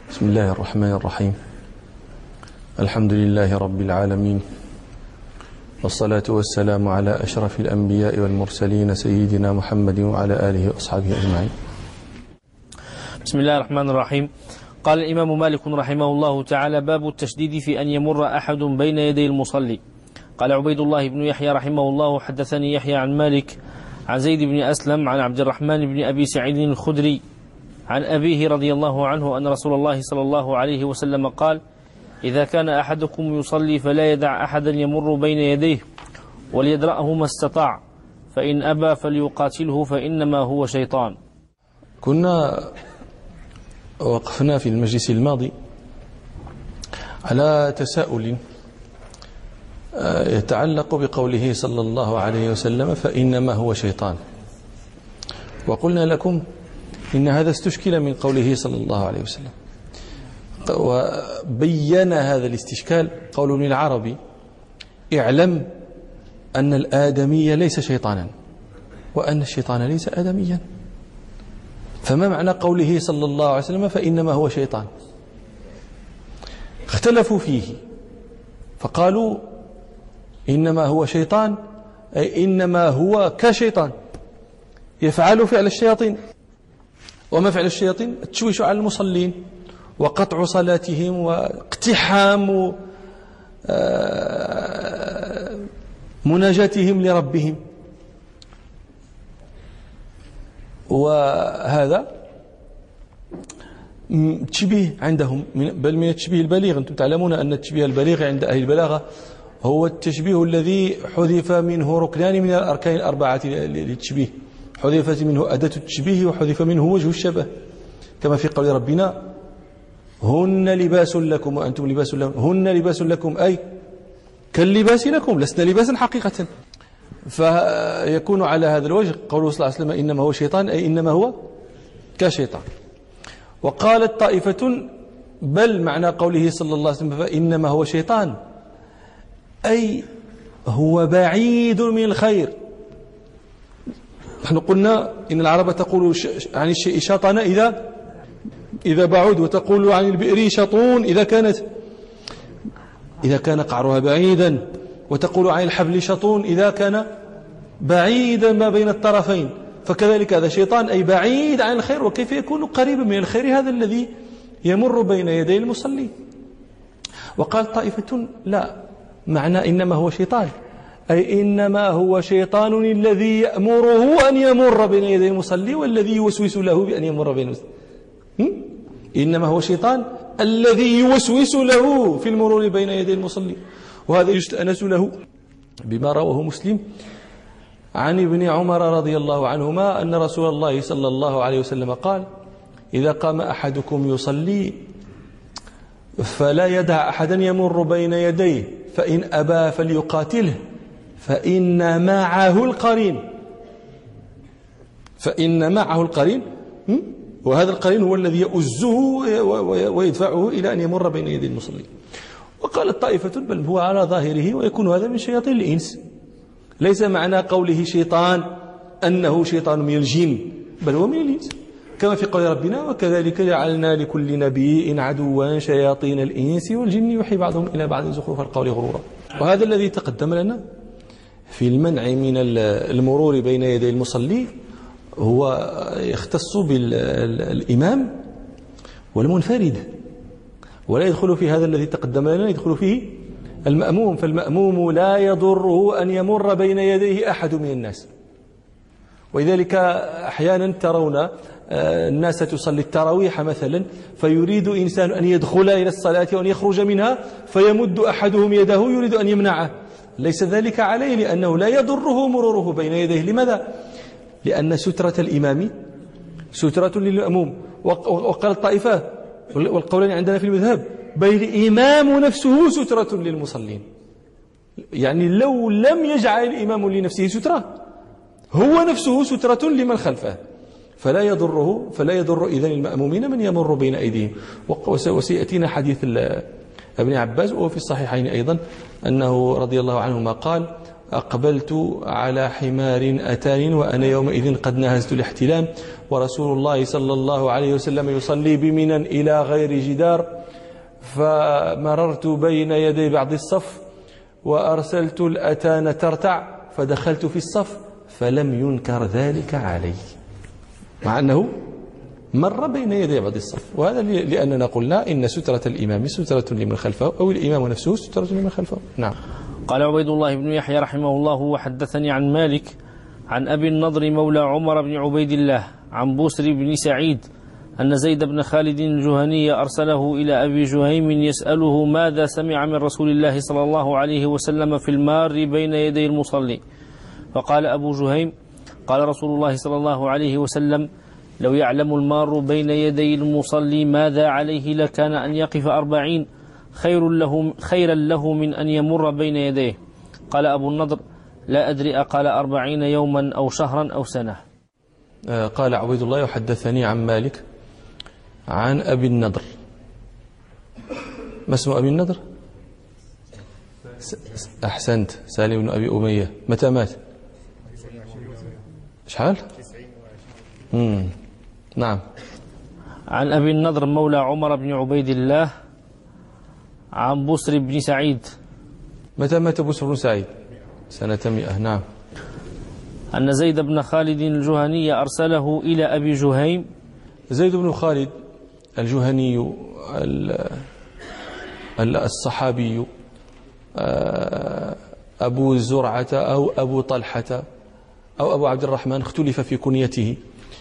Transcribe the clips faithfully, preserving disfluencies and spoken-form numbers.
بسم الله الرحمن الرحيم. الحمد لله رب العالمين، والصلاة والسلام على أشرف الأنبياء والمرسلين سيدنا محمد وعلى آله وأصحابه أجمعين. بسم الله الرحمن الرحيم. قال الإمام مالك رحمه الله تعالى: باب التشديد في أن يمر أحد بين يدي المصلي. قال عبيد الله بن يحيى رحمه الله: حدثني يحيى عن مالك عن زيد بن أسلم عن عبد الرحمن بن أبي سعيد الخدري عن أبيه رضي الله عنه أن رسول الله صلى الله عليه وسلم قال: إذا كان أحدكم يصلي فلا يدع أحدا يمر بين يديه وليدرأه ما استطاع، فإن أبى فليقاتله فإنما هو شيطان. كنا وقفنا في المجلس الماضي على تساؤل يتعلق بقوله صلى الله عليه وسلم: فإنما هو شيطان. وقلنا لكم إن هذا استشكل من قوله صلى الله عليه وسلم، وبين هذا الاستشكال قول ابن العربي: اعلم أن الآدمي ليس شيطانا وأن الشيطان ليس آدميا. فما معنى قوله صلى الله عليه وسلم: فإنما هو شيطان؟ اختلفوا فيه فقالوا: إنما هو شيطان أي إنما هو كشيطان يفعل فعل الشياطين. وما فعل الشياطين؟ التشويش على المصلين وقطع صلاتهم واقتحام مناجاتهم لربهم. وهذا تشبيه عندهم، بل من التشبيه البليغ. أنتم تعلمون أن التشبيه البليغ عند أهل البلاغة هو التشبيه الذي حذف منه ركنان من الأركان الأربعة للتشبيه، حذفت منه أداة التشبيه وحذف منه وجه الشبه، كما في قول ربنا: هن لباس لكم وأنتم لباس لهم. هن لباس لكم أي كاللباس لكم، لسنا لباسا حقيقة. فيكون على هذا الوجه قوله صلى الله عليه وسلم: إنما هو شيطان أي إنما هو كشيطان. وقالت طائفة: بل معنى قوله صلى الله عليه وسلم فإنما هو شيطان أي هو بعيد من الخير. نحن قلنا إن العرب تقول عن الشيء شطن إذا إذا بعد، وتقول عن البئر شطون إذا كانت إذا كان قعرها بعيدا، وتقول عن الحبل شطون إذا كان بعيدا ما بين الطرفين. فكذلك هذا شيطان أي بعيد عن الخير. وكيف يكون قريبا من الخير هذا الذي يمر بين يدي المصلي؟ وقال طائفة: لا، معنى إنما هو شيطان أي إنما هو شيطان الذي يأمره أن يمر بين يدي المصلي والذي يوسوس له بأن يمر بين المصلي. إنما هو شيطان الذي يوسوس له في المرور بين يدي المصلي. وهذا يستأنس له بما رواه مسلم عن ابن عمر رضي الله عنهما أن رسول الله صلى الله عليه وسلم قال: إذا قام أحدكم يصلي فلا يدع أحدا يمر بين يديه، فإن أبى فليقاتله فإن معه القرين. فإن معه القرين، وهذا القرين هو الذي يؤزه ويدفعه إلى أن يمر بين يدي المصلي. وقالت طائفة: بل هو على ظاهره ويكون هذا من شياطين الإنس. ليس معنى قوله شيطان أنه شيطان من الجن، بل هو من الإنس، كما في قول ربنا: وكذلك جعلنا لكل نبي عدوا شياطين الإنس والجن يوحي بعضهم إلى بعض زخرف القول غرورا. وهذا الذي تقدم لنا في المنع من المرور بين يدي المصلي هو يختص بالإمام والمنفرد، ولا يدخل في هذا الذي تقدم لنا يدخل فيه المأموم. فالمأموم لا يضره أن يمر بين يديه أحد من الناس. ولذلك أحيانا ترون الناس تصلي التراويح مثلا، فيريد إنسان أن يدخل إلى الصلاة وأن يخرج منها فيمد أحدهم يده يريد أن يمنعه. ليس ذلك عليه، لأنه لا يضره مروره بين يديه. لماذا؟ لأن سترة الإمام سترة للمأموم. وقال الطائفة والقولان عندنا في المذهب: بل الإمام نفسه سترة للمصلين. يعني لو لم يجعل الإمام لنفسه سترة، هو نفسه سترة لمن خلفه، فلا يضره فلا يضر إذن المأمومين من يمر بين أيديهم. وسيأتينا حديث ابن عباس وهو في الصحيحين أيضا أنه رضي الله عنهما قال: أقبلت على حمار أتاني وأنا يومئذ قد نهزت الاحتلام، ورسول الله صلى الله عليه وسلم يصلي بمنى إلى غير جدار، فمررت بين يدي بعض الصف وأرسلت الأتان ترتع فدخلت في الصف فلم ينكر ذلك علي، مع أنه مر بين يدي بعض الصف. وهذا لأننا قلنا إن سترة الإمام سترة لمن خلفه، أو الإمام نفسه سترة لمن خلفه. نعم. قال عبيد الله بن يحيى رحمه الله وحدثني عن مالك عن أبي النضر مولى عمر بن عبيد الله عن بوسر بن سعيد أن زيد بن خالد الجهني أرسله إلى أبي جهيم يسأله ماذا سمع من رسول الله صلى الله عليه وسلم في المار بين يدي المصلي، فقال أبو جهيم قال رسول الله صلى الله عليه وسلم لو يعلم المار بين يدي المصلي ماذا عليه لكان أن يقف أربعين خير له خيرا له من أن يمر بين يديه. قال أبو النضر لا أدري أقال أربعين يوما أو شهرا أو سنة. قال عبيد الله يحدثني عن مالك عن أبي النضر. ما اسم أبي النضر؟ أحسنت، سالم بن أبي أمية. متى مات؟ شحال؟ مم. نعم. عن أبي النضر مولى عمر بن عبيد الله عن بسر بن سعيد. متى مات بسر بن سعيد؟ سنة مئة. نعم. أن زيد بن خالد الجهني أرسله إلى أبي جهيم. زيد بن خالد الجهني الصحابي أبو زرعة أو أبو طلحة أو أبو عبد الرحمن، اختلف في كنيته.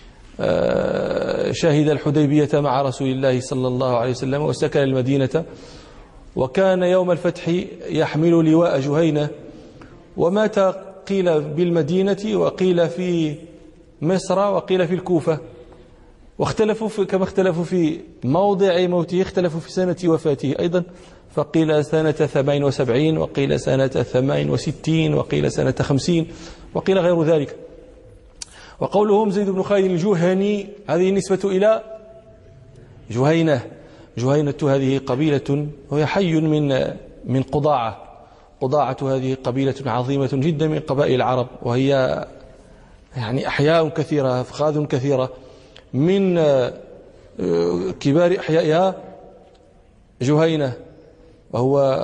شهد الحديبية مع رسول الله صلى الله عليه وسلم وسكن المدينة، وكان يوم الفتح يحمل لواء جهينة، ومات قيل بالمدينة وقيل في مصر وقيل في الكوفة، واختلفوا في كما اختلفوا في موضع موته اختلفوا في سنة وفاته أيضا، فقيل سنة ثمانين وسبعين وقيل سنة ثمانين وستين وقيل سنة خمسين وقيل غير ذلك. وقولهم زيد بن خالد الجهني هذه نسبة إلى جهينة. جهينة هذه قبيلة وهي حي من من قضاعة. قضاعة هذه قبيلة عظيمة جدا من قبائل العرب، وهي يعني أحياء كثيرة أفخاذ كثيرة. من كبار أحيائها جهينة، وهو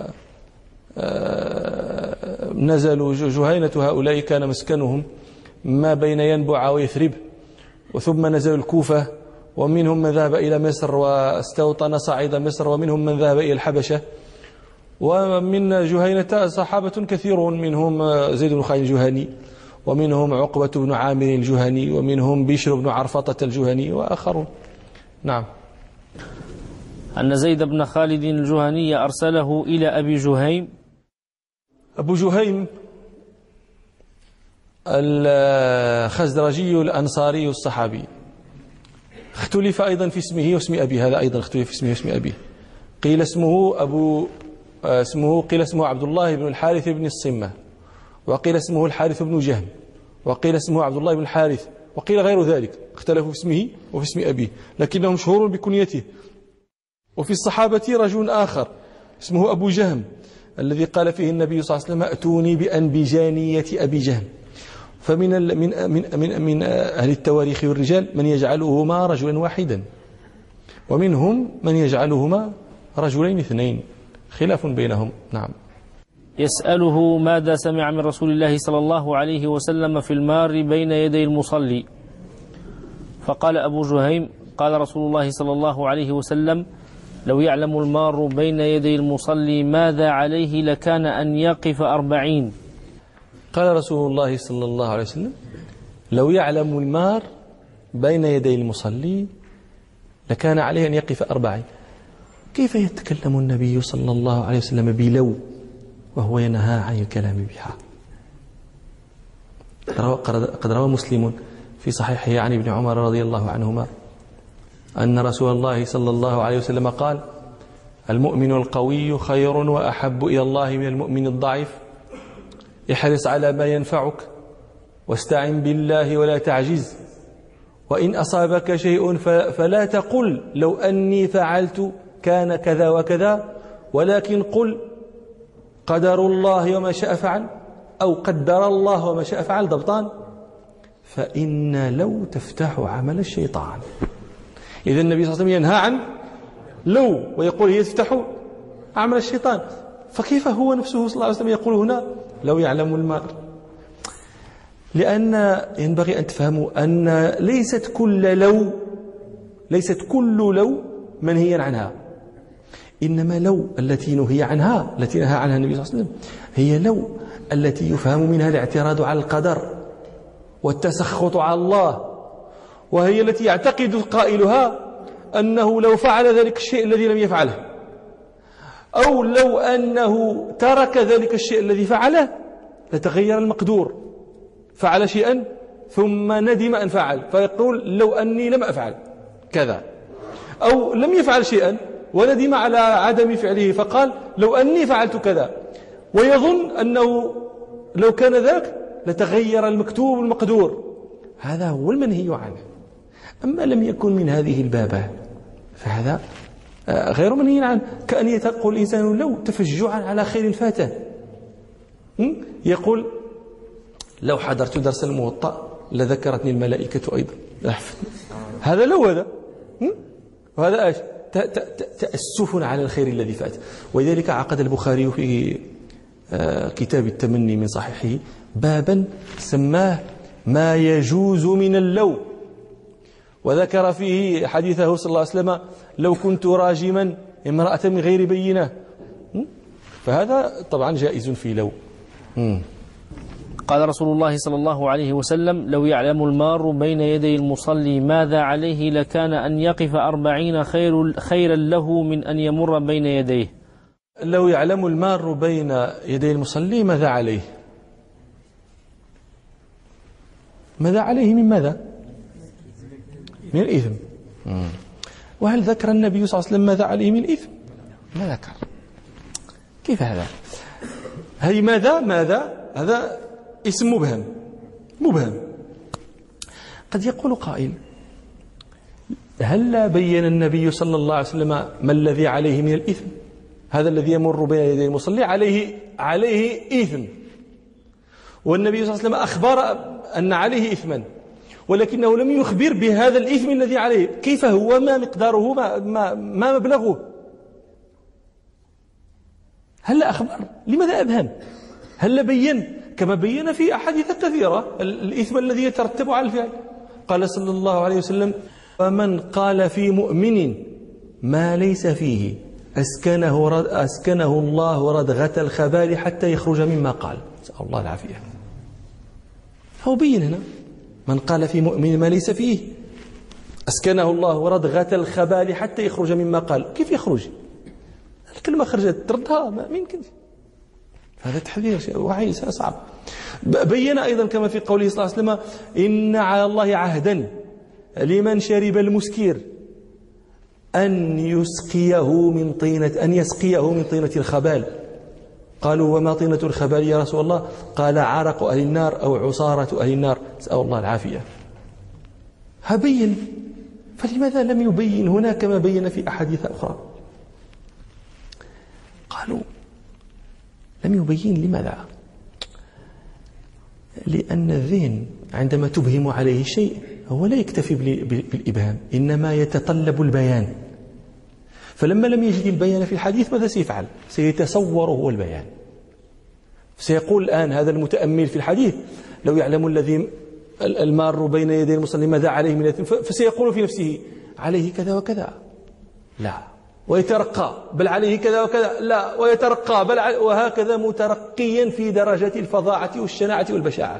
نزلوا جهينة هؤلاء كان مسكنهم ما بين ينبع ويثرب، وثم نزلوا الكوفة، ومنهم من ذهب إلى مصر واستوطن صعيد مصر، ومنهم من ذهب إلى الحبشة. ومن جهينة صحابة كثيرون، منهم زيد بن خالد الجهني، ومنهم عقبة بن عامر الجهني، ومنهم بشر بن عرفطة الجهني وآخرون. نعم. أن زيد بن خالد الجهني أرسله إلى أبي جهيم. أبو جهيم الخزرجي الأنصاري الصحابي، اختلف أيضا في اسمه واسم أبيه، هذا أيضا اختلف في اسمه واسم أبيه. قيل اسمه أبو اسمه قيل اسمه عبد الله بن الحارث بن الصمة، وقيل اسمه الحارث بن جهم، وقيل اسمه عبد الله بن الحارث، وقيل غير ذلك، اختلفوا في اسمه وفي اسم أبيه، لكنه مشهور بكنيته. وفي الصحابة رجل آخر اسمه أبو جهم، الذي قال فيه النبي صلى الله عليه وسلم أتوني بأنبجانية أبي جهم. فمن من من من من أهل التواريخ والرجال من يجعلهما رجلا واحدا، ومنهم من يجعلهما رجلين اثنين، خلاف بينهم. نعم. يسأله ماذا سمع من رسول الله صلى الله عليه وسلم في المار بين يدي المصلي، فقال أبو جهيم قال رسول الله صلى الله عليه وسلم لو يعلم المار بين يدي المصلي ماذا عليه لكان أن يقف أربعين. قال رسول الله صلى الله عليه وسلم لو يعلم المار بين يدي المصلي لكان عليه أن يقف أربعين. كيف يتكلم النبي صلى الله عليه وسلم بلو وهو ينهى عن الكلام بها؟ قد روى مسلم في صحيحه عن ابن عمر رضي الله عنهما أن رسول الله صلى الله عليه وسلم قال المؤمن القوي خير وأحب إلى الله من المؤمن الضعيف، احرص على ما ينفعك واستعن بالله ولا تعجز، وإن أصابك شيء فلا تقل لو أني فعلت كان كذا وكذا، ولكن قل قدر الله وما شاء فعل، أو قدر الله وما شاء فعل ضبطان، فإن لو تفتح عمل الشيطان. إذا النبي صلى الله عليه وسلم ينهى عن لو ويقول هي تفتح عمل الشيطان، فكيف هو نفسه صلى الله عليه وسلم يقول هنا لو يعلم المرء؟ لأن ينبغي أن تفهموا أن ليست كل لو ليست كل لو منهيا عنها، إنما لو التي نهي عنها التي نهى عنها النبي صلى الله عليه وسلم هي لو التي يفهم منها الاعتراض على القدر والتسخط على الله، وهي التي يعتقد قائلها أنه لو فعل ذلك الشيء الذي لم يفعله، أو لو أنه ترك ذلك الشيء الذي فعله لتغير المقدور، فعل شيئا ثم ندم أن فعل فيقول لو أني لم أفعل كذا، أو لم يفعل شيئا وندم على عدم فعله فقال لو أني فعلت كذا، ويظن أنه لو كان ذاك لتغير المكتوب المقدور. هذا هو المنهي عنه. أما لم يكن من هذه البابة فهذا غير منهي عنه، كأن يتقول الإنسان لو تفجعا على خير فاته، يقول لو حضرت درس الموطأ لذكرتني الملائكة أيضا. هذا لو هذا وهذا ايش؟ تأسف على الخير الذي فات. ولذلك عقد البخاري في كتاب التمني من صحيحه بابا سماه ما يجوز من اللو، وذكر فيه حديثه صلى الله عليه وسلم لو كنت راجما امرأة من غير بينة، فهذا طبعا جائز في لو. قال رسول الله صلى الله عليه وسلم لو يعلم المار بين يدي المصلي ماذا عليه لكان أن يقف أربعين خير خيرا له من أن يمر بين يديه. لو يعلم المار بين يدي المصلي ماذا عليه؟ ماذا عليه من ماذا؟ من الإثم. وهل ذكر النبي صلى الله عليه وسلم ماذا عليه من الإثم؟ ما ذكر. كيف هذا؟ هذه ماذا ماذا هذا اسم مبهم مبهم. قد يقول قائل هل بين النبي صلى الله عليه وسلم ما الذي عليه من الإثم؟ هذا الذي يمر بين يدي المصلي عليه عليه إثم، والنبي صلى الله عليه وسلم أخبر أن عليه إثما، ولكنه لم يخبر بهذا الإثم الذي عليه، كيف هو، ما مقداره، ما, ما, ما مبلغه. هل أخبر؟ لماذا أبهم؟ هل بين كما بين في أحاديث كثيرة الإثم الذي يترتب على الفعل؟ قال صلى الله عليه وسلم ومن قال في مؤمن ما ليس فيه أسكنه, رد أسكنه الله ردغة الخبال حتى يخرج مما قال. نسأل الله العافية. هو بين هنا من قال في مؤمن ما ليس فيه أسكنه الله ردغة الخبال حتى يخرج مما قال. كيف يخرج؟ الكلمة خرجت تردها ما يمكنش. هذا تحذير وعي صعب. بين أيضا كما في قوله صلى الله عليه وسلم إن على الله عهدا لمن شرب المسكر أن يسقيه من طينة أن يسقيه من طينة الخبال. قالوا وما طينة الخبال يا رسول الله؟ قال عرق أهل النار أو عصارة أهل النار. نسأل الله العافية. هبين، فلماذا لم يبين هنا كما بين في أحاديث أخرى؟ قالوا لم يبين. لماذا؟ لأن الذهن عندما تبهم عليه شيء هو لا يكتفي بالإبهام، إنما يتطلب البيان. فلما لم يجد البيان في الحديث ماذا سيفعل؟ سيتصور هو البيان، سيقول الآن هذا المتأمل في الحديث لو يعلم الذي المار بين يدي المصلي ماذا عليه من الإثم، فسيقول في نفسه عليه كذا وكذا، لا، ويترقى بل عليه كذا وكذا، لا، ويترقى بل عليه، وهكذا مترقيا في درجة الفظاعة والشناعة والبشاعة.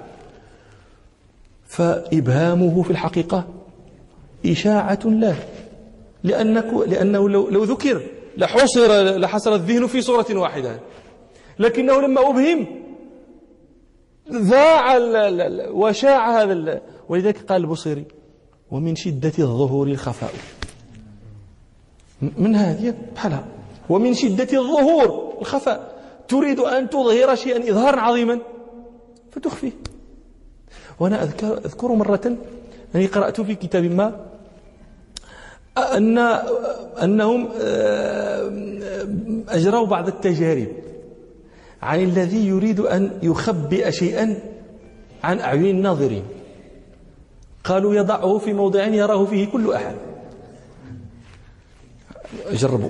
فإبهامه في الحقيقة إشاعة له، لأنه, لأنه لو, لو ذكر لحصر لحصر الذهن في صورة واحدة، لكنه لما أبهم ذاع وشاع هذا. ولذلك قال البصيري ومن شدة الظهور الخفاء. من هذه بحالها ومن شدة الظهور الخفاء، تريد أن تظهر شيئا إظهارا عظيما فتخفيه. وأنا أذكر, أذكر مرة أني قرأت في كتاب ما أن أنهم أجروا بعض التجارب عن الذي يريد أن يخبئ شيئا عن أعين الناظرين. قالوا يضعه في موضع يراه فيه كل أحد. جربوا.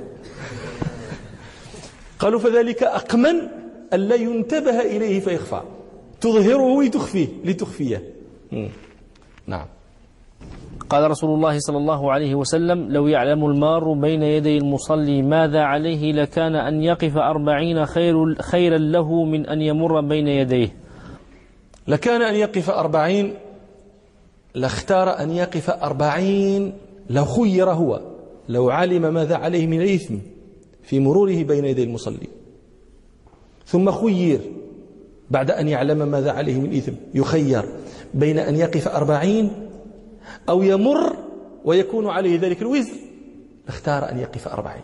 قالوا فذلك أقمن ألا ينتبه إليه فيخفى، تظهره لتخفيه لتخفيه. نعم. قال رسول الله صلى الله عليه وسلم: لو يعلم المار بين يدي المصلي ماذا عليه لكان أن يقف أربعين خير خيرا له من أن يمر بين يديه. لكان أن يقف أربعين، لاختار أن يقف أربعين لو خير هو، لو علم ماذا عليه من الإثم في مروره بين يدي المصلي، ثم خير بعد أن يعلم ماذا عليه من الإثم، يخير بين أن يقف أربعين أو يمر ويكون عليه ذلك الوزر، اختار أن يقف أربعين.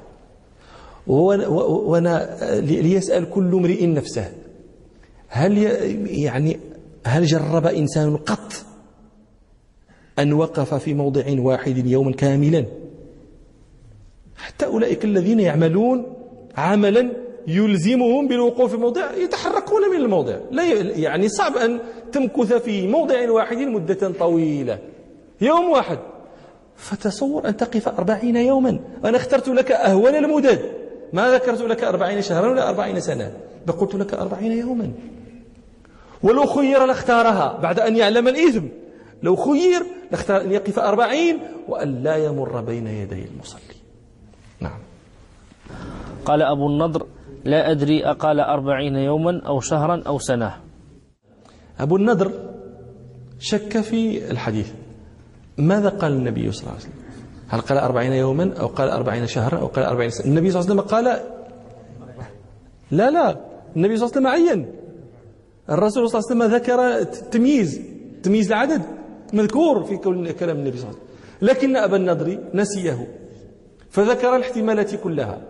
وأنا ليسأل كل امرئ نفسه، هل يعني هل جرب إنسان قط أن وقف في موضع واحد يوما كاملا؟ حتى أولئك الذين يعملون عملا يلزمهم بالوقوف في موضع يتحركون من الموضع، لا يعني صعب أن تمكث في موضع واحد مدة طويلة، يوم واحد. فتصور أن تقف أربعين يوما. أنا اخترت لك أهون المدد، ما ذكرت لك أربعين شهرا ولا أربعين سنة، بل قلت لك أربعين يوما. ولو خير لاختارها بعد أن يعلم الإثم، لو خير لاختار أن يقف أربعين وأن لا يمر بين يدي المصلي. نعم. قال أبو النضر: لا أدري أقال أربعين يوما أو شهرا أو سنة. أبو النضر شك في الحديث، ماذا قال النبي صلى الله عليه وسلم؟ هل قال أربعين يوما أو قال أربعين شهرا أو قال أربعين سنة؟ النبي صلى الله عليه وسلم قال لا لا النبي صلى الله عليه وسلم عين، الرسول صلى الله عليه وسلم ذكر تمييز تمييز العدد مذكور في كلام النبي صلى الله عليه وسلم، لكن أبا النضر نسيه فذكر الاحتمالات كلها.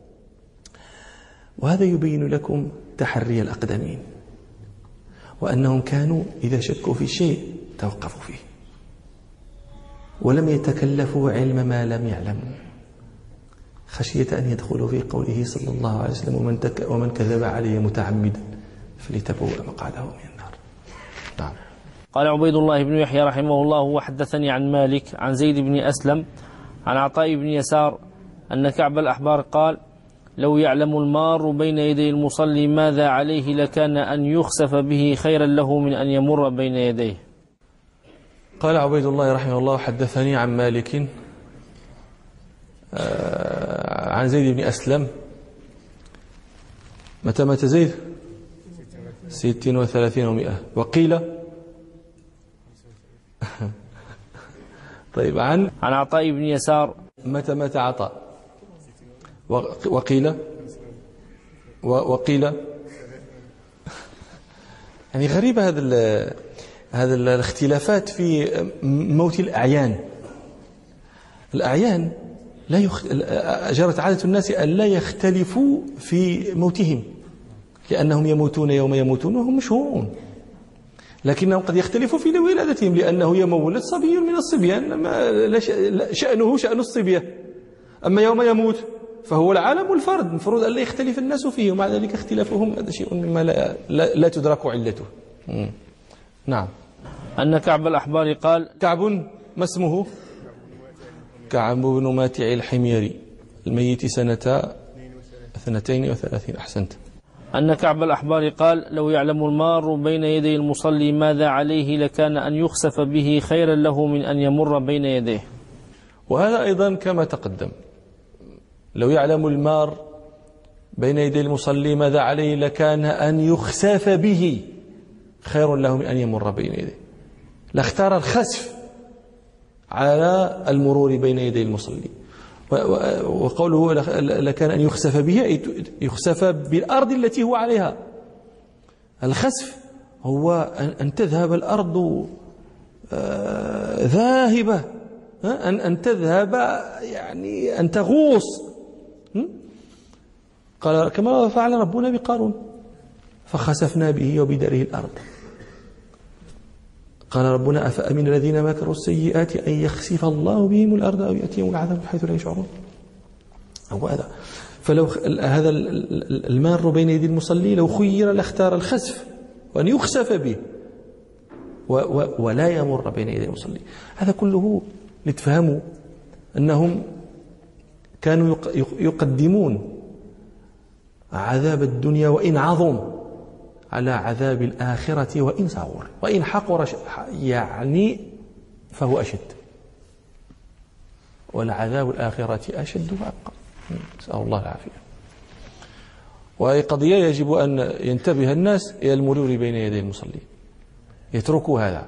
وهذا يبين لكم تحري الأقدمين، وأنهم كانوا إذا شكوا في شيء توقفوا فيه ولم يتكلفوا علم ما لم يعلموا، خشية أن يدخلوا في قوله صلى الله عليه وسلم: ومن, تك ومن كذب عليه متعمدا فليتبوأ مقعده من النار. نعم. قال عبيد الله بن يحيى رحمه الله: وحدثني عن مالك عن زيد بن أسلم عن عطاء بن يسار أن كعب الأحبار قال: لو يعلم المار بين يدي المصلي ماذا عليه لكان أن يخسف به خيرا له من أن يمر بين يديه. قال عبيد الله رحمه الله: حدثني عن مالك عن زيد بن أسلم. متى مات زيد؟ ستين وثلاثين ومئة. وقيل طيب عن عن عطاء بن يسار. متى مات عطاء؟ وقيل وقيل يعني غريبة هذا هذا الاختلافات في موت الأعيان. الأعيان لا يخ... جرت عادة الناس أن لا يختلفوا في موتهم، لأنهم يموتون يوم يموتون وهم مشهورون، لكنهم قد يختلفوا في ولادتهم، لأنه يوم ولد صبي من الصبيان ما لا شأنه شأن الصبية، أما يوم يموت فهو العالم والفرد، المفروض أن لا يختلف الناس فيه، ومع ذلك اختلافهم هذا شيء مما لا, لا, لا تدرك علته. نعم. أن كعب الأحبار قال: كعب ما اسمه؟ كعب بن ماتع الحميري الميت سنة اثنتين وثلاثين. أحسنت. أن كعب الأحبار قال: لو يعلم المار بين يدي المصلي ماذا عليه لكان أن يخسف به خيرا له من أن يمر بين يديه. وهذا أيضا كما تقدم، لو يعلم المار بين يدي المصلي ماذا عليه لكان أن يخسف به خير له من أن يمر بين يديه، لاختار الخسف على المرور بين يدي المصلي. وقوله لكان أن يخسف به يخسف بالأرض التي هو عليها. الخسف هو أن تذهب الأرض ذاهبة، أن أن تذهب يعني أن تغوص، قال كما فعل ربنا بقارون فخسفنا به وبداره الأرض. قال ربنا: أفأمن الذين مكروا السيئات أن يخسف الله بهم الأرض أو يأتيهم العذاب حيث لا يشعرون. هو هذا. فلو هذا المار بين يدي المصلي لو خير لاختار الخسف وأن يخسف به ولا يمر بين يدي المصلي. هذا كله لتفهموا أنهم كانوا يقدمون عذاب الدنيا وإن عظم على عذاب الآخرة وإن صغر وإن حقر يعني فهو أشد، والعذاب الآخرة أشد وأبقى، نسأل الله العافية. وهي قضية يجب أن ينتبه الناس إلى المرور بين يدي المصلي، يتركوا هذا.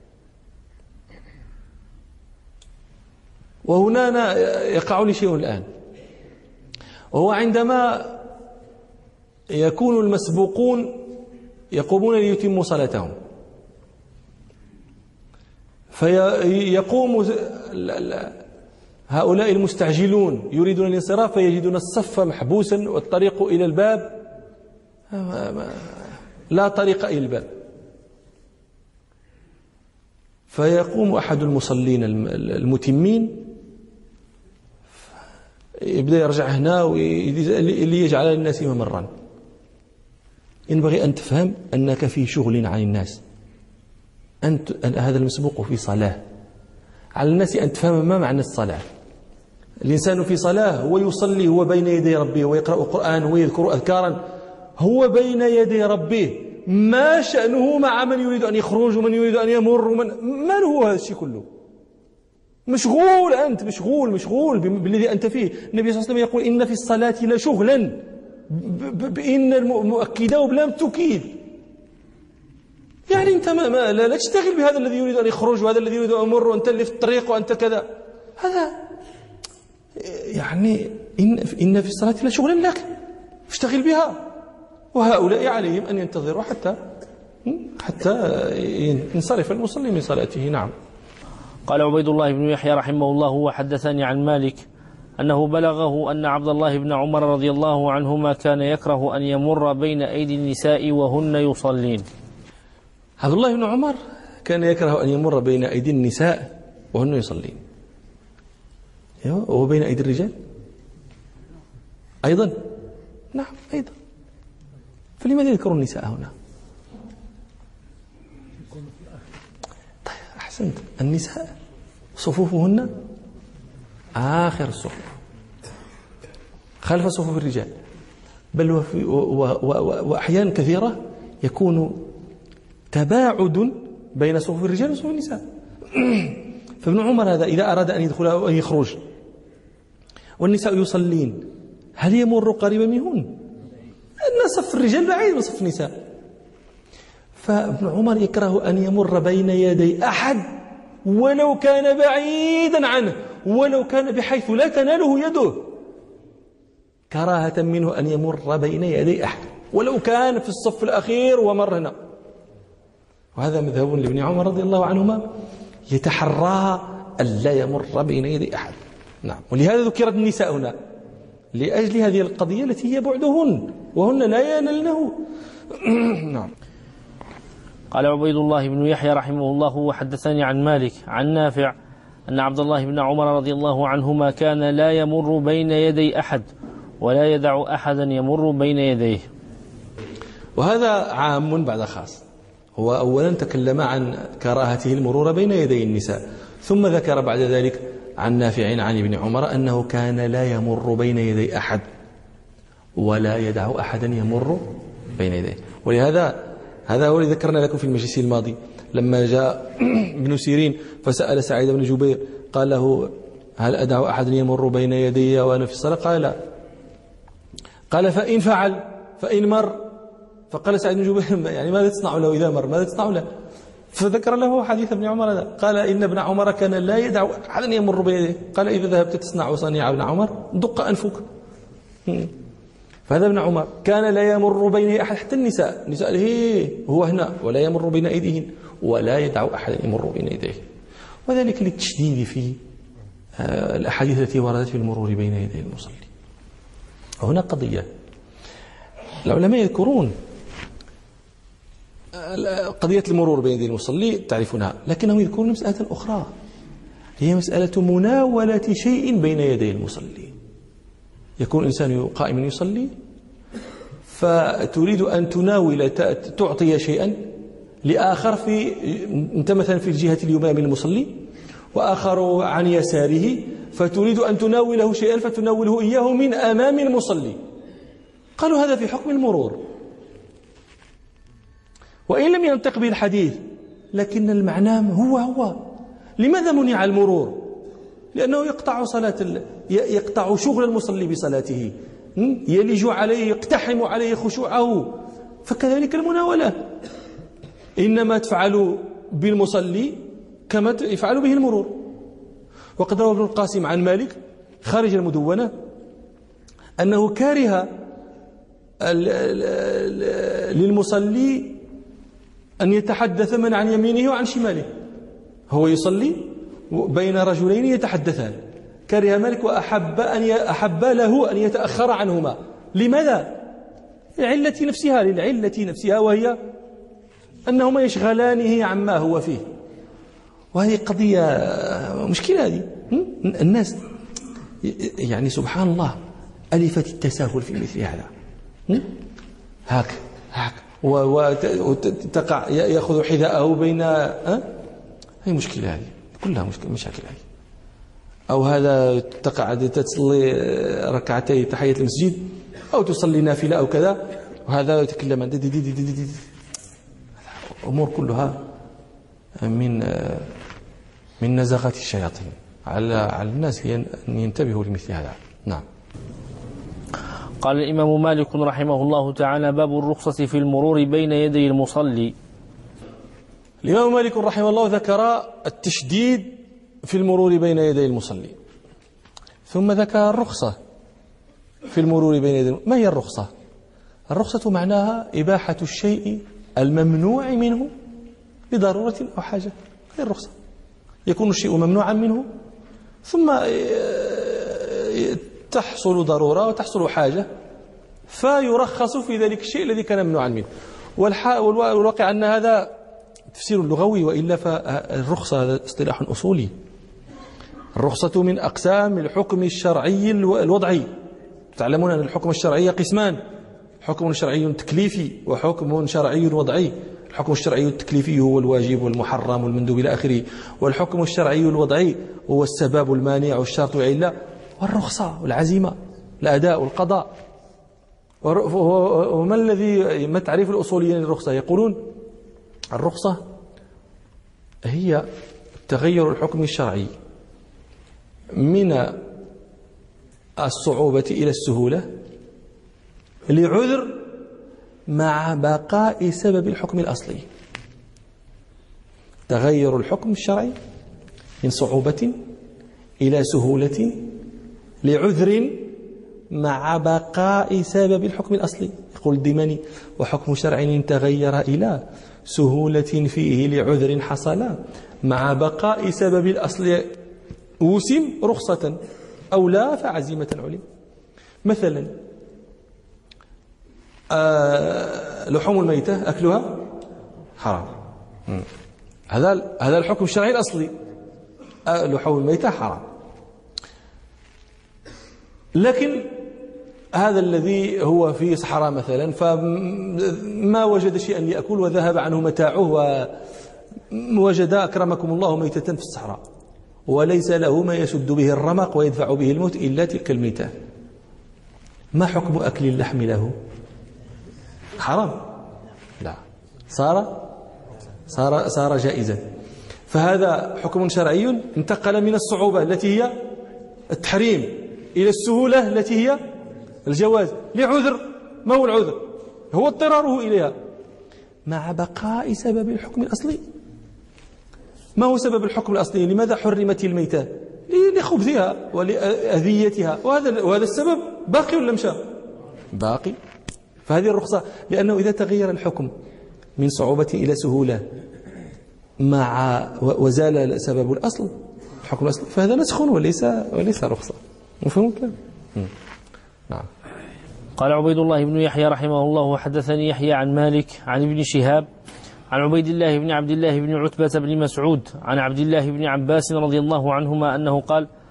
وهنا يقع لي شيء الآن، وهو عندما يكون المسبوقون يقومون ليتموا صلاتهم، فيقوم هؤلاء المستعجلون يريدون الانصراف فيجدون الصف محبوسا والطريق إلى الباب لا طريق إلى الباب، فيقوم أحد المصلين المتمين يبدأ يرجع هنا ليجعل الناس ممرا. ينبغي أن تفهم أنك في شغل عن الناس، أنت هذا المسبوق في صلاة، على الناس أن تفهم ما معنى الصلاة. الإنسان في صلاة هو يصلي، هو بين يدي ربه ويقرأ القرآن ويذكر أذكارا، هو بين يدي ربه. ما شأنه مع من يريد أن يخرج ومن يريد أن يمر ومن من هو هذا الشيء كله؟ مشغول أنت، مشغول مشغول بالذي أنت فيه. النبي صلى الله عليه وسلم يقول إن في الصلاة لشغلا بإن المؤكدة وبلام تكيد. يعني أنت ما, ما لا, لا تشتغل بهذا الذي يريد أن يخرج وهذا الذي يريد أن يمر وأنت اللي في الطريق وأنت كذا. هذا يعني إن, إن في الصلاة لشغلا لك، اشتغل بها. وهؤلاء عليهم أن ينتظروا حتى حتى ينصرف المصلي من صلاته. نعم. قال عبيد الله بن يحيى رحمه الله وحدثني عن مالك أنه بلغه أن عبد الله بن عمر رضي الله عنهما كان يكره أن يمر بين أيدي النساء وهن يصلين. عبد الله بن عمر كان يكره أن يمر بين أيدي النساء وهن يصلين، وهو بين أيدي الرجال أيضا. نعم أيضا. فلماذا يذكر النساء هنا؟ طيب أحسنت. النساء صفوفهن آخر الصفوف خلف صفوف الرجال، بل وفي وأحيانا كثيرة يكون تباعد بين صفوف الرجال وصفوف النساء. فابن عمر هذا إذا أراد أن يدخل أو أن يخرج والنساء يصلين، هل يمر قريبا منهن؟ أن صف الرجال بعيد من صف النساء. فابن عمر يكره أن يمر بين يدي أحد ولو كان بعيدا عنه، ولو كان بحيث لا تناله يده، كراهة منه أن يمر بين يدي أحد ولو كان في الصف الأخير ومر هنا. وهذا مذهب لابن عمر رضي الله عنهما، يتحرى أن لا يمر بين يدي أحد. نعم. ولهذا ذكرت النساء هنا لأجل هذه القضية التي هي بعدهن وهن لا ينالنه. نعم. قال عبيد الله بن يحيى رحمه الله وحدثني عن مالك عن نافع أن عبد الله بن عمر رضي الله عنهما كان لا يمر بين يدي أحد ولا يدع أحدا يمر بين يديه. وهذا عام بعد خاص. هو أولا تكلم عن كراهته المرور بين يدي النساء، ثم ذكر بعد ذلك عن نافع عن ابن عمر أنه كان لا يمر بين يدي أحد ولا يدع أحدا يمر بين يديه. ولهذا هذا هو الذي ذكرنا لكم في المجلس الماضي لما جاء ابن سيرين فسأل سعيد بن جبير قال له هل أدع أحدا يمر بين يدي وأنا في الصلاة؟ قال لا. قال فإن فعل فإن مر، فقال سعيد بن جبير يعني ماذا تصنع له إذا مر؟ ماذا تصنع له؟ فذكر له حديث ابن عمر هذا، قال إن ابن عمر كان لا يدع أحدا يمر بين يديه. قال إذا ذهبت تصنع صنيع ابن عمر دق أنفك. فهذا ابن عمر كان لا يمر بين أحد، حتى النساء النساء هي هو هنا ولا يمر بين أيديهن ولا يدع أحدا يمر بين يديه، وذلك للتشديد في الأحاديث التي وردت في المرور بين يدي المصلي. وهنا قضية العلماء يذكرون قضية المرور بين يدي المصلي تعرفونها، لكنهم يذكرون مسألة أخرى هي مسألة مناولة شيء بين يدي المصلي. يكون الإنسان قائما يصلي فتريد أن تناول تعطي شيئا لآخر في أنت مثلا في الجهة اليمنى من المصلي وآخر عن يساره، فتريد أن تناوله شيئا فتناوله إياه من أمام المصلي. قالوا هذا في حكم المرور، وإن لم ينطق به الحديث لكن المعنى هو هو. لماذا منع المرور؟ لأنه يقطع صلاة يقطع شغل المصلي بصلاته، يلج عليه يقتحم عليه خشوعه. فكذلك المناولة إنما تفعل بالمصلي كما يفعل به المرور. وقد روى ابن القاسم عن مالك خارج المدونة أنه كره للمصلي أن يتحدث من عن يمينه وعن شماله. هو يصلي بين رجلين يتحدثان، كره مالك وأحب أن أحب له أن يتأخر عنهما. لماذا؟ للعلة نفسها للعلة نفسها وهي أنهما يشغلانه عما هو فيه. وهذه قضية مشكلة. هذه الناس يعني سبحان الله ألفت التساهل في مثل هذا. هاك هاك وتقع يأخذ حذاءه بين هذه مشكلة، هذه كلها مشكلة مشاكل هذه. أو هذا تقع تصلي ركعتي تحية المسجد أو تصلي نافلة أو كذا، وهذا يتكلم عن دي دي دي دي دي. أمور كلها من من نزغات الشياطين. على على الناس أن ينتبهوا لمثل هذا. نعم. قال الإمام مالك رحمه الله تعالى: باب الرخصة في المرور بين يدي المصلي. الإمام مالك رحمه الله ذكر التشديد في المرور بين يدي المصلي، ثم ذكر الرخصة في المرور بين يدي. ما هي الرخصة؟ الرخصة معناها إباحة الشيء الممنوع منه لضرورة أو حاجة. هي الرخصة. يكون الشيء ممنوعا منه ثم تحصل ضرورة وتحصل حاجة فيرخص في ذلك الشيء الذي كان ممنوعا منه. والواقع أن هذا تفسير لغوي، وإلا فالرخصة هذا اصطلاح أصولي. الرخصة من أقسام الحكم الشرعي الوضعي. تعلمون أن الحكم الشرعي قسمان: حكم شرعي تكليفي وحكم شرعي وضعي. الحكم الشرعي التكليفي هو الواجب والمحرم والمندوب إلى آخره، والحكم الشرعي الوضعي هو السبب والمانع والشرط والعلة والرخصة والعزيمة الأداء والقضاء. وما الذي ما تعريف الأصوليين للرخصة؟ يقولون الرخصة هي تغير الحكم الشرعي من الصعوبة إلى السهولة لعذر مع بقاء سبب الحكم الأصلي. تغير الحكم الشرعي من صعوبة إلى سهولة لعذر مع بقاء سبب الحكم الأصلي. يقول الديماني: وحكم شرعي تغير إلى سهولة فيه لعذر حصل مع بقاء سبب الأصل وسم رخصة أو لا فعزيمة علم. مثلا آه لحوم الميتة أكلها حرام. هذا هذا الحكم الشرعي الأصلي. آه لحوم الميتة حرام. لكن هذا الذي هو في صحراء مثلا فما وجد شيئا يأكل وذهب عنه متاعه ووجد أكرمكم الله ميتة في الصحراء وليس له ما يسد به الرمق ويدفع به الموت إلا تلك الميتة. ما حكم أكل اللحم له؟ حرام؟ لا، صار صار صار جائزا. فهذا حكم شرعي انتقل من الصعوبة التي هي التحريم إلى السهولة التي هي الجواز لعذر. ما هو العذر؟ هو اضطراره إليها مع بقاء سبب الحكم الأصلي. ما هو سبب الحكم الأصلي؟ لماذا حرمت الميتة؟ لخبثها ولأذيتها، وهذا وهذا السبب باقي ولا مشى؟ باقي. فهذه الرخصة، لأنه إذا تغير الحكم من صعوبة إلى سهولة مع وزال سبب الأصل الحكم الأصلي فهذا نسخ وليس وليس رخصة. مفهوم الكلام؟ نعم. قال عبيد الله بن يحيى رحمه الله: حدثني يحيى عن مالك عن ابن شهاب عن عبيد الله بن عبد الله بن عتبة بن مسعود عن عبد الله بن عباس رضي الله عنهما أنه قال: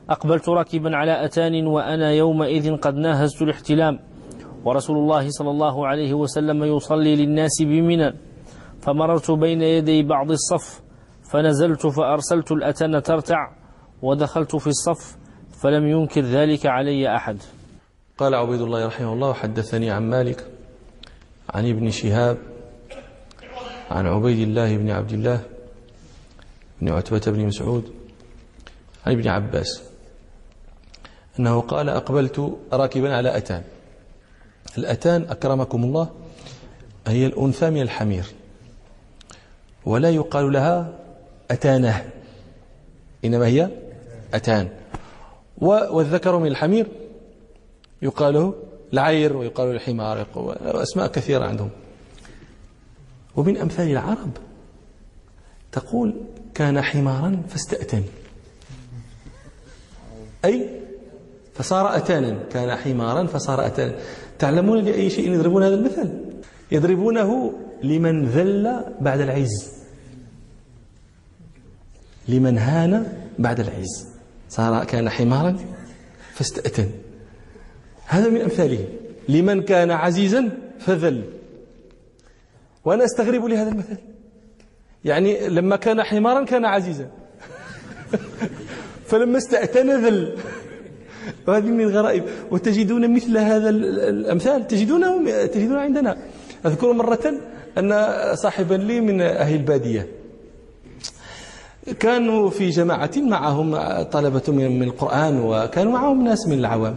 أقبلت راكبا على أتان وأنا يومئذ قد ناهزت الاحتلام ورسول الله صلى الله عليه وسلم يصلي للناس بمنى فمررت بين يدي بعض الصف فنزلت فأرسلت الأتان ترتع ودخلت في الصف فلم ينكر ذلك علي أحد. قال عبيد الله رحمه الله حدثني عن مالك عن ابن شهاب عن عبيد الله بن عبد الله بن عتبة بن مسعود عن ابن عباس أنه قال أقبلت راكبا على أتان. الأتان أكرمكم الله هي الأنثى من الحمير ولا يقال لها أتانه إنما هي أتان، والذكر من الحمير يقال له العير ويقال له الحمار وأسماء كثيرة عندهم. ومن أمثال العرب تقول كان حمارا فاستأتن، أي فصار أتانا، كان حمارا فصار أتانا. تعلمون لأي شيء يضربون هذا المثل؟ يضربونه لمن ذل بعد العز، لمن هان بعد العز، صار كان حمارا فاستأتن. هذا من أمثاله، لمن كان عزيزا فذل. وأنا أستغرب لهذا المثل، يعني لما كان حمارا كان عزيزا فلما استأتن ذل. وهذه من الغرائب، وتجدون مثل هذا الأمثال تجدونه تجدون عندنا. أذكر مرة أن صاحبا لي من أهل البادية كانوا في جماعة معهم طلبة من القرآن وكانوا معهم ناس من العوام،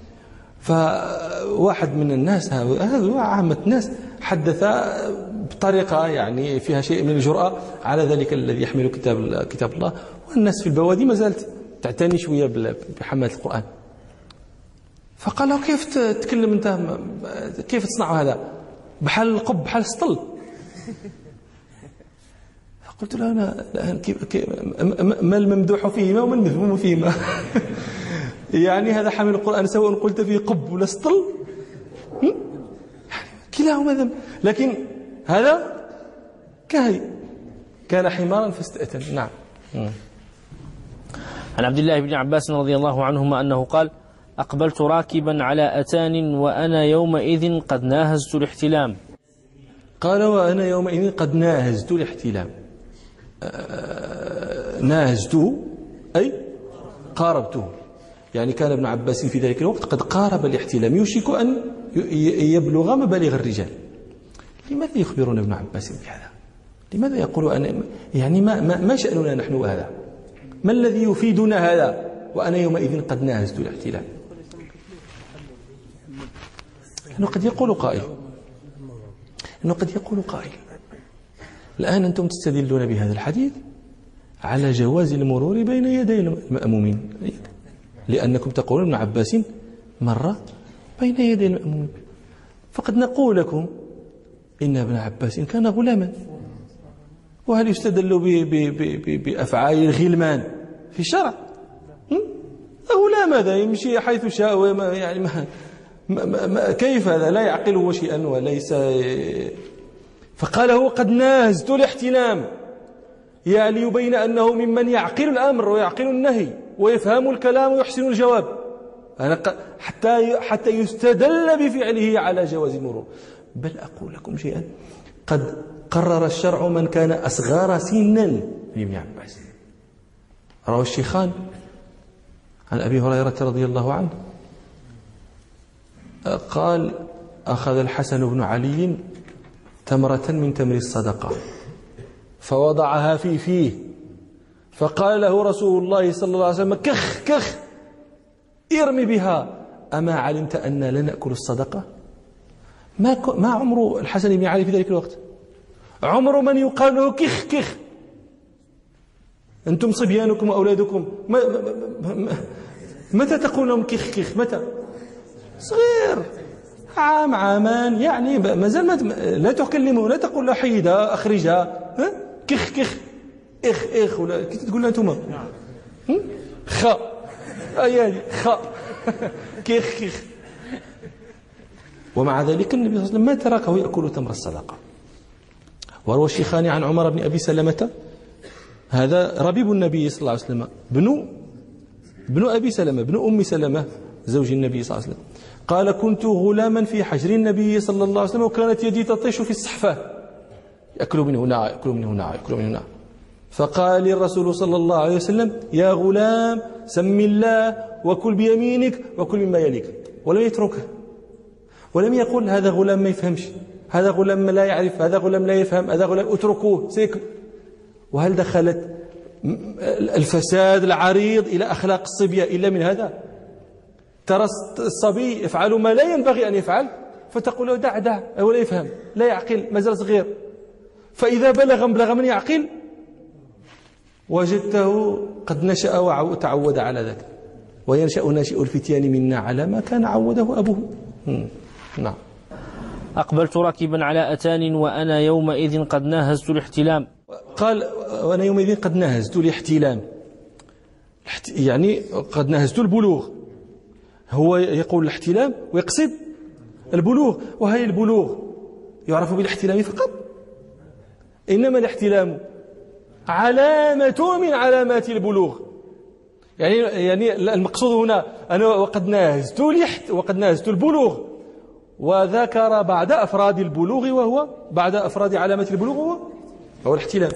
فواحد من الناس هذا عامة الناس حدث بطريقة يعني فيها شيء من الجرأة على ذلك الذي يحمل كتاب كتاب الله، والناس في البوادي ما زالت تعتني شوية بحملة القرآن. فقال له كيف تتكلم أنت، كيف تصنع هذا بحال القب بحال السطل؟ فقلت له أنا ما الممدوح فيهما وما المذموم فيهما يعني هذا حامل القرآن سواء قلت فيه قب ولا سطل كلاهما ذنب، لكن هذا كهي كان حمارا فاستأتن. نعم. عن عبد الله بن عباس رضي الله عنهما أنه قال أقبلت راكبا على أتان وأنا يومئذ قد ناهزت الاحتلام. قال وأنا يومئذ قد ناهزت الاحتلام. ناهزته أي قاربته، يعني كان ابن عباس في ذلك الوقت قد قارب الاحتلام، يوشك أن يبلغ مبالغ الرجال. لماذا يخبرون ابن عباس بهذا؟ لماذا يقول أنا يعني ما, ما, ما شأننا نحن هذا؟ ما الذي يفيدنا هذا وأنا يومئذ قد ناهزت الاحتلام؟ أنه قد يقول قائل أنه قد يقول قائل الآن أنتم تستدلون بهذا الحديث على جواز المرور بين يدي المأمومين، لأنكم تقولون ابن عباس مر بين يدي المأمومين، فقد نقول لكم إن ابن عباس كان غلاما، وهل يستدل بأفعال الغلمان في الشرع؟ غلام هذا يمشي حيث شاء، يعني ما ما ما كيف هذا لا يعقله شيئا وليس. فقال هو قد ناهزت الاحتلام، يعني يبين أنه ممن يعقل الأمر ويعقل النهي ويفهم الكلام ويحسن الجواب، حتى حتى يستدل بفعله على جواز المرور. بل أقول لكم شيئا، قد قرر الشرع من كان أصغر سنا لابن عباس. روى الشيخان عن أبي هريرة رضي الله عنه قال أخذ الحسن بن علي تمرة من تمر الصدقة فوضعها في فيه، فقال له رسول الله صلى الله عليه وسلم كخ كخ ارمي بها، أما علمت أن لا نأكل الصدقة؟ ما ما عمر الحسن بن علي في ذلك الوقت عمر من يقال له كخ كخ. أنتم صبيانكم وأولادكم ما ما متى تقول لهم كخ كخ؟ متى؟ صغير، عام عامان، يعني ما زال لا تكلمه، لا تقول له حيدها أخرجها، ها كخ كخ إخ إخ ولا كيف تقول لها أنتم؟ خا أيادي خا كخ كخ. ومع ذلك النبي صلى الله عليه وسلم ما تركه يأكل تمر الصدقة. وروى الشيخان عن عمر بن أبي سلمة، هذا ربيب النبي صلى الله عليه وسلم بن ابن أبي سلمة ابن أم سلمة زوج النبي صلى الله عليه وسلم قال كنت غلاما في حجر النبي صلى الله عليه وسلم وكانت يدي تطيش في الصحفة، يأكل من هنا يأكل من هنا يأكل من هنا. فقال لي الرسول صلى الله عليه وسلم يا غلام سم الله وكل بيمينك وكل مما يليك، ولم يتركه، ولم يقل هذا غلام ما يفهمش، هذا غلام لا يعرف، هذا غلام لا يفهم، هذا غلام اتركوه سيكل. وهل دخلت الفساد العريض إلى أخلاق الصبية إلا من هذا؟ ترى الصبي يفعل ما لا ينبغي أن يفعل فتقول له دع دع، هو لا يفهم لا يعقل ما زال صغير. فإذا بلغ مبلغ من يعقل وجدته قد نشأ وتعود على ذلك. وينشأ ناشئ الفتيان منا على ما كان عوده أبوه. نعم. أقبلت راكبا على أتان وأنا يومئذ قد ناهزت الاحتلام. قال وأنا يومئذ قد ناهزت الاحتلام، يعني قد ناهزت البلوغ. هو يقول الاحتلام ويقصد البلوغ، وهل البلوغ يعرف بالاحتلام فقط؟ إنما الاحتلام علامة من علامات البلوغ. يعني يعني المقصود هنا أنا وقد ناهزت وقد ناهزت البلوغ، وذكر بعد أفراد البلوغ وهو بعد أفراد علامة البلوغ هو هو الاحتلام.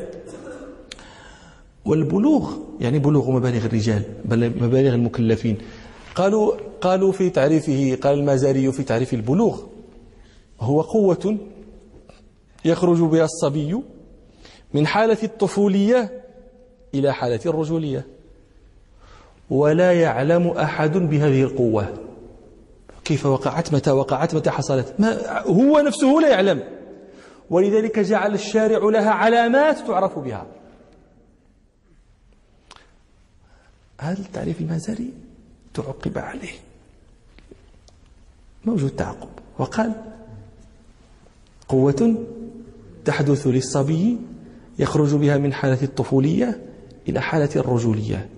والبلوغ يعني بلوغ مبالغ الرجال، مبالغ المكلفين. قالوا قالوا في تعريفه، قال المازاري في تعريف البلوغ هو قوة يخرج بها الصبي من حالة الطفولية إلى حالة الرجولية، ولا يعلم أحد بهذه القوة كيف وقعت، متى وقعت، متى حصلت، ما هو نفسه لا يعلم. ولذلك جعل الشارع لها علامات تعرف بها. هذا التعريف المازاري تعقب عليه، موجود تعقب، وقال قوة تحدث للصبي يخرج بها من حالة الطفولية إلى حالة الرجولية.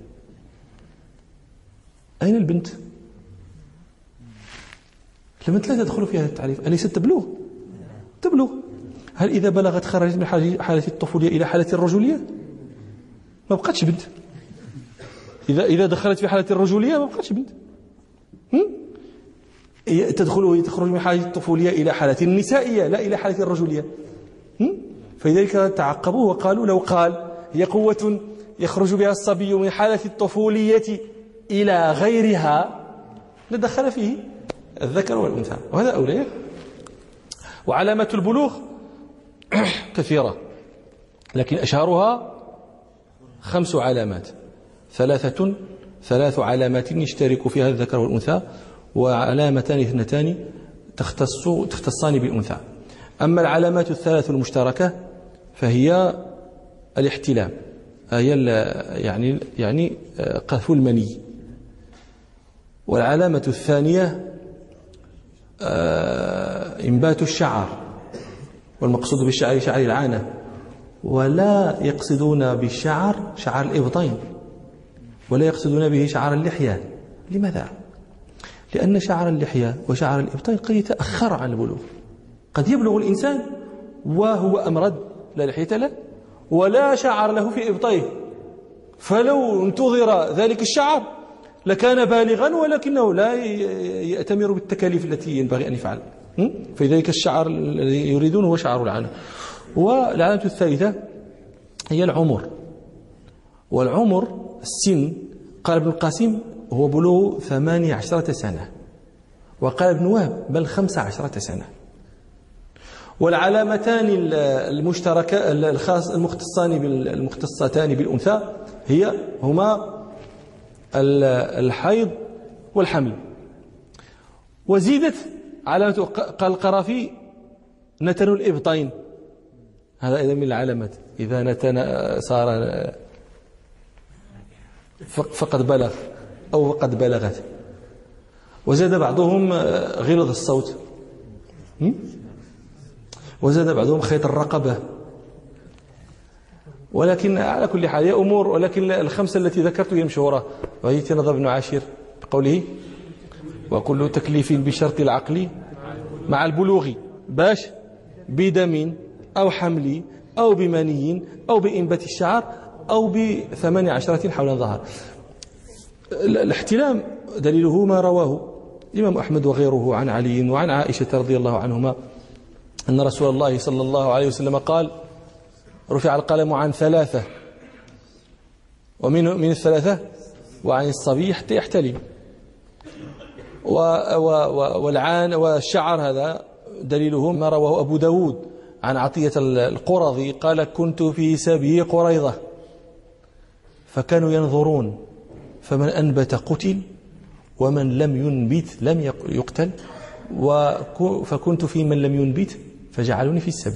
أين البنت؟ لمن لا تدخل في هذا التعريف؟ أليست تبلغ؟ تبلغ. هل إذا بلغت خرجت من حالة الطفولية إلى حالة الرجولية؟ ما بقتش بنت. إذا إذا دخلت في حالة الرجولية ما بقتش بنت. تدخل تخرج من حالة الطفولية إلى حالة النسائية لا إلى حالة الرجولية. فلذلك تعقبوا وقالوا لو قال هي قوة يخرج بها الصبي من حالة الطفولية إلى غيرها لدخل فيه الذكر والأنثى، وهذا أولى. وعلامات البلوغ كثيرة، لكن أشهرها خمس علامات، ثلاثة ثلاث علامات يشترك فيها الذكر والأنثى، وعلامتان اثنتان تختص تختصان بالأنثى. أما العلامات الثلاث المشتركة فهي الاحتلام، هي يعني يعني قذف المني. والعلامة الثانية إنبات الشعر، والمقصود بالشعر شعر العانة، ولا يقصدون بالشعر شعر الإبطين، ولا يقصدون به شعر اللحية. لماذا؟ لأن شعر اللحية وشعر الإبطين قد يتأخر عن البلوغ. قد يبلغ الإنسان وهو أمرد لا لحية له ولا شعر له في إبطيه، فلو انتظر ذلك الشعر لكان بالغا ولكنه لا يأتمر بالتكاليف التي ينبغي أن يفعل. فلذلك الشعر الذي يريدون هو شعر العانة. والعلامة الثالثة هي العمر، والعمر السن. قال ابن القاسم هو بلوغ ثمانية عشرة سنة، وقال ابن وهب بل خمسة عشرة سنة. والعلامتان المشتركة الخاص المختصان المختصتان بالأنثى هي هما الحيض والحمل. وزيدت علامة، قال القرافي نتن الإبطين، هذا أيضا من العلامات، إذا نتن صار فقد بلغ أو قد بلغت. وزاد بعضهم غلظ الصوت، وزاد بعضهم خيط الرقبة. ولكن على كل حال هي أمور، ولكن الخمسة التي ذكرت هي مشهورة. وهي نظر ابن عاشر بقوله وكل تكليف بشرط العقل مع البلوغ باش بدم أو حمل أو بمني أو بإنبات الشعر أو بثمان عشرة حول الظهر. الاحتلام دليله ما رواه الإمام أحمد وغيره عن علي وعن عائشة رضي الله عنهما أن رسول الله صلى الله عليه وسلم قال: رفع القلم عن ثلاثة، ومن من الثلاثة وعن الصبي حتى يحتلم، والعان والشعر هذا دليله ما رواه أبو داود عن عطية القرظي قال: كنت في سبي قريظة فكانوا ينظرون فمن أنبت قتل ومن لم ينبت لم يقتل، فكنت في من لم ينبت فجعلوني في السبي،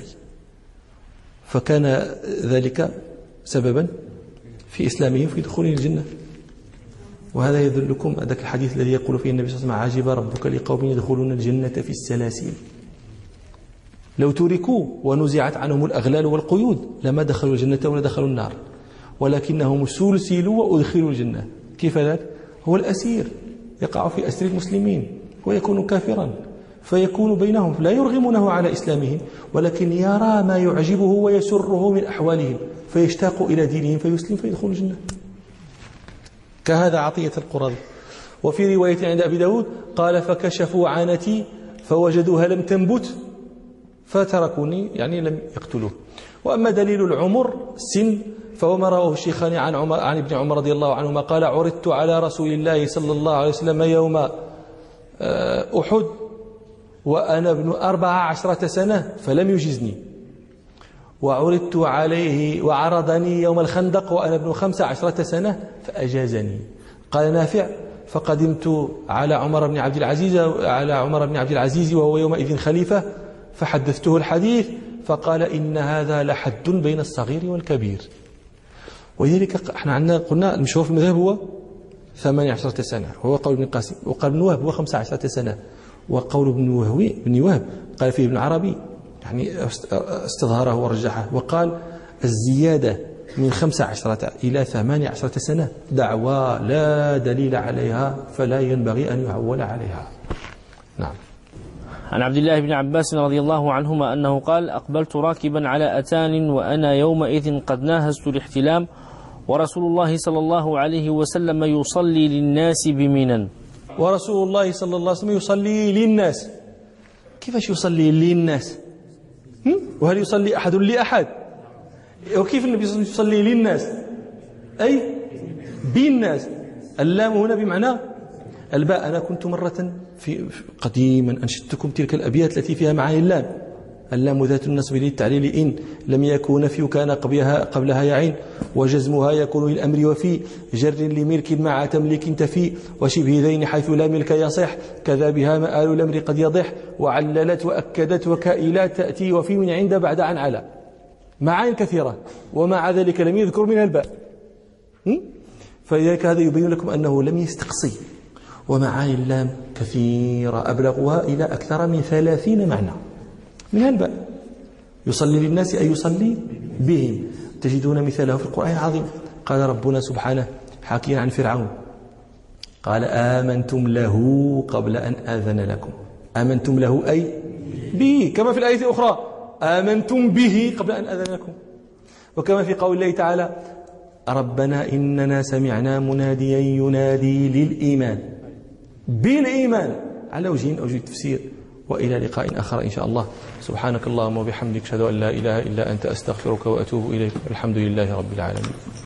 فكان ذلك سببا في إسلامهم في دخول الجنة. وهذا يدلكم ذاك الحديث الذي يقول فيه النبي صلى الله عليه وسلم: عجب ربك لقوم يدخلون الجنة في السلاسل، لو تركوا ونزعت عنهم الأغلال والقيود لما دخلوا الجنة ولا دخلوا النار، ولكنهم سلسلوا وأدخلوا الجنة. كيف ذلك؟ هو الأسير يقع في أسر المسلمين ويكون كافرا، فيكون بينهم لا يرغمونه على إسلامهم، ولكن يرى ما يعجبه ويسره من أحوالهم فيشتاق إلى دينهم فيسلم فيدخل الجنة، كهذا عطية القرظي. وفي رواية عند أبي داود قال: فكشفوا عانتي فوجدوها لم تنبت فتركوني، يعني لم يقتلوه. وأما دليل العمر السن فهو ما رواه الشيخان عن عمر عن ابن عمر رضي الله عنهما قال: عرضت على رسول الله صلى الله عليه وسلم يوم أحد وأنا ابن أربع عشرة سنة فلم يجزني، وعرضت عليه وعرضني يوم الخندق وأنا ابن خمس عشرة سنة فأجازني. قال نافع: فقدمت على عمر بن عبد العزيز على عمر بن عبد العزيز وهو يومئذ خليفة فحدثته الحديث فقال: إن هذا لحد بين الصغير والكبير. ولذلك احنا عندنا قلنا المشهور في المذهب هو ثمانية عشرة سنة، وهو قول ابن قاسم، وقال ابن وهب هو خمسة عشرة سنة، وقول ابن وهوي بن وهب قال فيه ابن عربي يعني استظهره ورجحه، وقال الزيادة من خمسة عشرة إلى ثمانية عشرة سنة دعوى لا دليل عليها فلا ينبغي أن يعول عليها. نعم. عن عبد الله بن عباس رضي الله عنهما أنه قال: أقبلت راكبا على أتان وأنا يومئذ قد ناهزت الاحتلام ورسول الله صلى الله عليه وسلم يصلي للناس بمنى. ورسول الله صلى الله عليه وسلم يصلي للناس. كيفاش يصلي للناس؟ وهل يصلي أحد لأحد؟ وكيف النبي صلى الله عليه وسلم يصلي للناس؟ أي بالناس. اللام هنا بمعنى الباء. أنا كنت مرة في قديما أنشدتكم تلك الأبيات التي فيها معاني اللام. اللام ذات النصب للتعليل إن لم يكون في كان قبلها, قبلها يعين، وجزمها يكون للأمر وفي جر لملك مع تملك تفي، وشبه ذين حيث لا ملك يصح كذا بها مآل الأمر قد يضح، وعللت وأكدت وكائلات تأتي وفي من عند بعد عن على. معاني كثيرة ومع ذلك لم يذكر منها الباء. فلذلك هذا يبين لكم أنه لم يستقصي. ومعاني اللام كثيرة أبلغها إلى أكثر من ثلاثين معنى منها الباء. يصلي للناس أي يصلي بهم. تجدون مثاله في القرآن العظيم. قال ربنا سبحانه حكيا عن فرعون قال: آمنتم له قبل أن آذن لكم. آمنتم له أي به، كما في الآية الأخرى آمنتم به قبل أن آذن لكم. وكما في قول الله تعالى: ربنا إننا سمعنا مناديا ينادي للإيمان بالإيمان، على وجه أو وجه التفسير. وإلى لقاء آخر إن شاء الله. سبحانك اللهم وبحمدك أشهد أن لا إله إلا أنت أستغفرك وأتوب إليك. الحمد لله رب العالمين.